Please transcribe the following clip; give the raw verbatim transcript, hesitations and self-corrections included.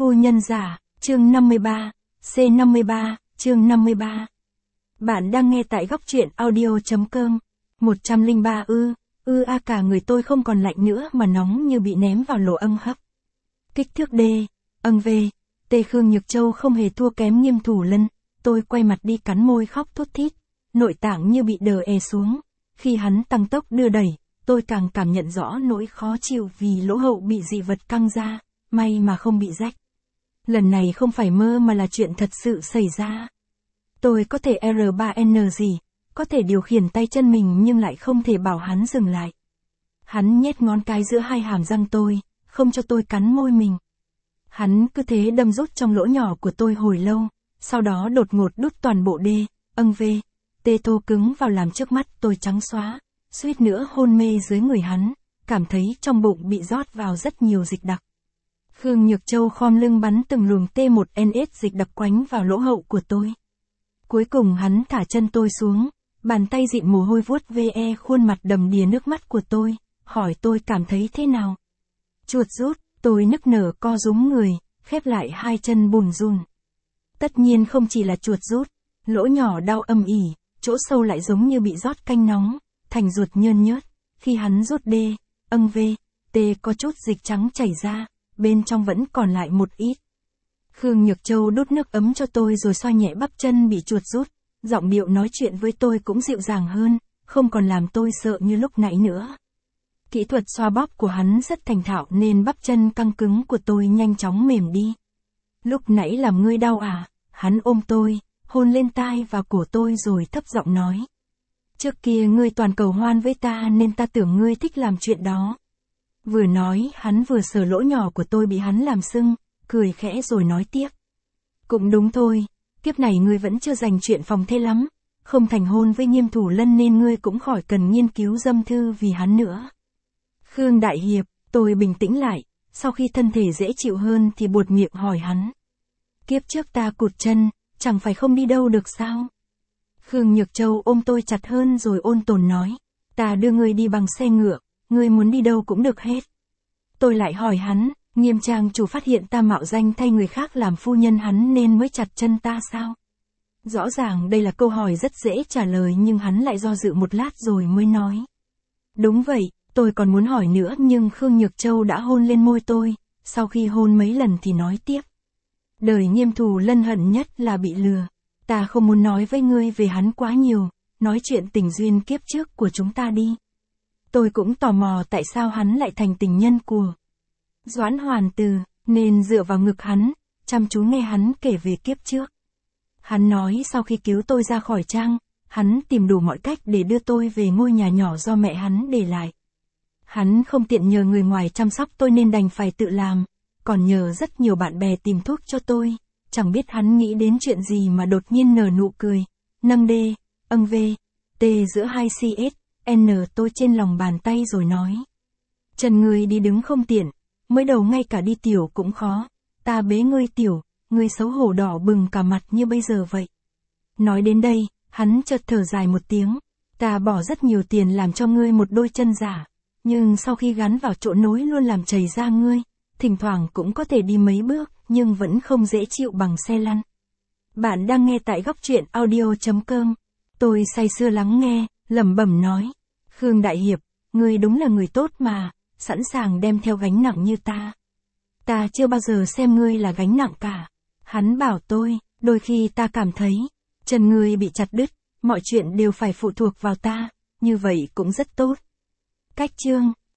Phu nhân giả, chương năm mươi ba, C năm mươi ba, chương năm mươi ba. Bạn đang nghe tại góc truyện audio.com. một trăm lẻ ba ư, ư a cả người tôi không còn lạnh nữa mà nóng như bị ném vào lò âm hấp. Kích thước D, âng V, T Khương Nhược Châu không hề thua kém Nghiêm Thủ Lân, tôi quay mặt đi cắn môi khóc thút thít, nội tạng như bị đờ è xuống. Khi hắn tăng tốc đưa đẩy, tôi càng cảm nhận rõ nỗi khó chịu vì lỗ hậu bị dị vật căng ra, may mà không bị rách. Lần này không phải mơ mà là chuyện thật sự xảy ra. Tôi có thể R ba N gì, có thể điều khiển tay chân mình nhưng lại không thể bảo hắn dừng lại. Hắn nhét ngón cái giữa hai hàm răng tôi, không cho tôi cắn môi mình. Hắn cứ thế đâm rút trong lỗ nhỏ của tôi hồi lâu, sau đó đột ngột đút toàn bộ D, âng V, T thô cứng vào làm trước mắt tôi trắng xóa, suýt nữa hôn mê dưới người hắn, cảm thấy trong bụng bị rót vào rất nhiều dịch đặc. Khương Nhược Châu khom lưng bắn từng luồng T một N S dịch đặc quánh vào lỗ hậu của tôi. Cuối cùng hắn thả chân tôi xuống, bàn tay dịn mồ hôi vuốt ve khuôn mặt đầm đìa nước mắt của tôi, hỏi tôi cảm thấy thế nào. Chuột rút, tôi nức nở co rúm người, khép lại hai chân bùn rùn. Tất nhiên không chỉ là chuột rút, lỗ nhỏ đau âm ỉ, chỗ sâu lại giống như bị rót canh nóng, thành ruột nhơn nhớt. Khi hắn rút D, âng V, T có chút dịch trắng chảy ra, bên trong vẫn còn lại một ít. Khương Nhược Châu đút nước ấm cho tôi rồi xoa nhẹ bắp chân bị chuột rút, giọng điệu nói chuyện với tôi cũng dịu dàng hơn, không còn làm tôi sợ như lúc nãy nữa. Kỹ thuật xoa bóp của hắn rất thành thạo nên bắp chân căng cứng của tôi nhanh chóng mềm đi. Lúc nãy làm ngươi đau à? Hắn ôm tôi, hôn lên tai và cổ tôi rồi thấp giọng nói. Trước kia ngươi toàn cầu hoan với ta nên ta tưởng ngươi thích làm chuyện đó. Vừa nói, hắn vừa sờ lỗ nhỏ của tôi bị hắn làm sưng, cười khẽ rồi nói tiếp. Cũng đúng thôi, kiếp này ngươi vẫn chưa dành chuyện phòng thê lắm, không thành hôn với Nghiêm Thủ Lân nên ngươi cũng khỏi cần nghiên cứu dâm thư vì hắn nữa. Khương Đại Hiệp, tôi bình tĩnh lại, sau khi thân thể dễ chịu hơn thì buột miệng hỏi hắn. Kiếp trước ta cụt chân, chẳng phải không đi đâu được sao? Khương Nhược Châu ôm tôi chặt hơn rồi ôn tồn nói. Ta đưa ngươi đi bằng xe ngựa, ngươi muốn đi đâu cũng được hết. Tôi lại hỏi hắn, Nghiêm trang chủ phát hiện ta mạo danh thay người khác làm phu nhân hắn nên mới chặt chân ta sao? Rõ ràng đây là câu hỏi rất dễ trả lời nhưng hắn lại do dự một lát rồi mới nói. Đúng vậy, tôi còn muốn hỏi nữa nhưng Khương Nhược Châu đã hôn lên môi tôi, sau khi hôn mấy lần thì nói tiếp. Đời Nghiêm Thủ Lân hận nhất là bị lừa. Ta không muốn nói với ngươi về hắn quá nhiều, nói chuyện tình duyên kiếp trước của chúng ta đi. Tôi cũng tò mò tại sao hắn lại thành tình nhân của Doãn Hoàn Từ, nên dựa vào ngực hắn, chăm chú nghe hắn kể về kiếp trước. Hắn nói sau khi cứu tôi ra khỏi trang, hắn tìm đủ mọi cách để đưa tôi về ngôi nhà nhỏ do mẹ hắn để lại. Hắn không tiện nhờ người ngoài chăm sóc tôi nên đành phải tự làm, còn nhờ rất nhiều bạn bè tìm thuốc cho tôi. Chẳng biết hắn nghĩ đến chuyện gì mà đột nhiên nở nụ cười, nâng D, âng V, T giữa hai C S, N tôi trên lòng bàn tay rồi nói. Chân ngươi đi đứng không tiện, mới đầu ngay cả đi tiểu cũng khó, ta bế ngươi tiểu, ngươi xấu hổ đỏ bừng cả mặt như bây giờ vậy. Nói đến đây, hắn chợt thở dài một tiếng, ta bỏ rất nhiều tiền làm cho ngươi một đôi chân giả, nhưng sau khi gắn vào chỗ nối luôn làm chảy ra ngươi, thỉnh thoảng cũng có thể đi mấy bước, nhưng vẫn không dễ chịu bằng xe lăn. Bạn đang nghe tại góc truyện audio.com. Tôi say sưa lắng nghe, lẩm bẩm nói. Khương Đại Hiệp, ngươi đúng là người tốt mà, sẵn sàng đem theo gánh nặng như ta. Ta chưa bao giờ xem ngươi là gánh nặng cả. Hắn bảo tôi, đôi khi ta cảm thấy, chân ngươi bị chặt đứt, mọi chuyện đều phải phụ thuộc vào ta, như vậy cũng rất tốt. Cách chương